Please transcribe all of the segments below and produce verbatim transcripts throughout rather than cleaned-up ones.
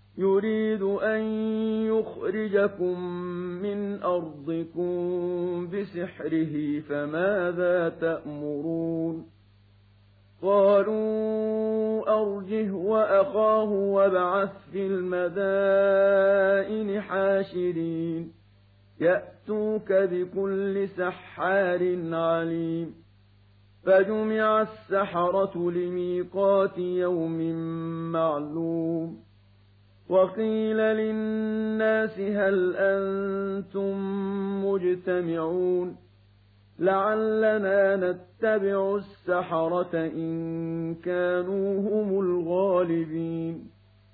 يريد أن يخرجكم من أرضكم بسحره فماذا تأمرون قالوا أرجه وأخاه وابعث في المدائن حاشرين يأتوك بكل سحار عليم فجمع السحرة لميقات يوم معلوم وقيل للناس هل أنتم مجتمعون لعلنا نتبع السحرة إن كانوا هم الغالبين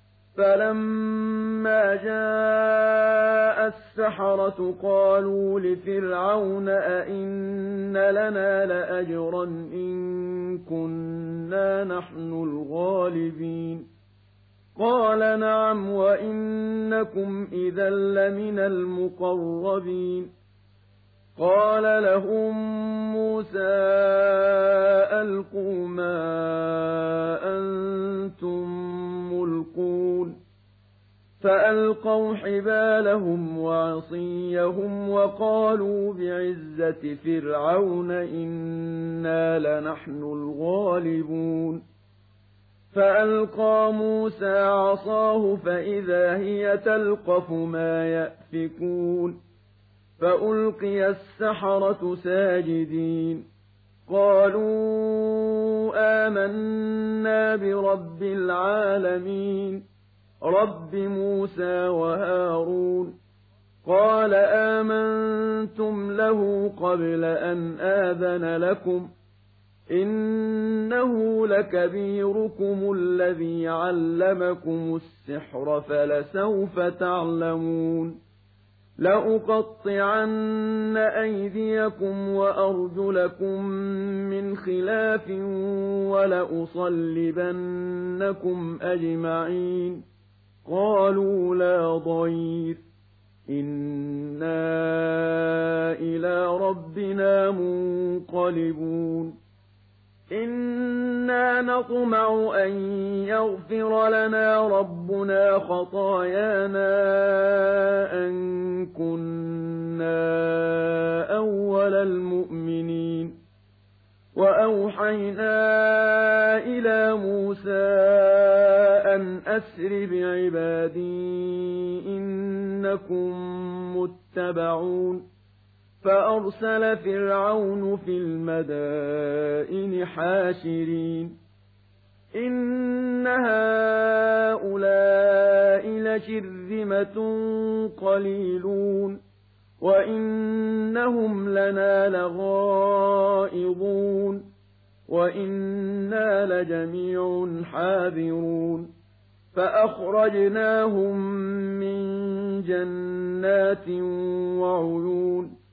فلما جاء السحرة قالوا لفرعون أئن لنا لأجرا إن كنا نحن الغالبين قال نعم وإنكم إذا لمن المقربين قال لهم موسى ألقوا ما أنتم ملقون فألقوا حبالهم وعصيهم وقالوا بعزة فرعون إنا لنحن الغالبون فألقى موسى عصاه فإذا هي تلقف ما يأفكون فألقي السحرة ساجدين قالوا آمنا برب العالمين رب موسى وهارون قال آمنتم له قبل أن آذن لكم إنه لكبيركم الذي علمكم السحر فلسوف تعلمون لأقطعن أيديكم وأرجلكم من خلاف ولأصلبنكم أجمعين قالوا لا ضير إنا إلى ربنا منقلبون إنا نطمع أن يغفر لنا ربنا خطايانا أن كنا أول المؤمنين وأوحينا إلى موسى أن أسر بعبادي إنكم متبعون فأرسل فرعون في المدائن حاشرين إن هؤلاء لشرذمة قليلون وإنهم لنا لغائظون وإنا لجميع حاذرون فأخرجناهم من جنات وعيون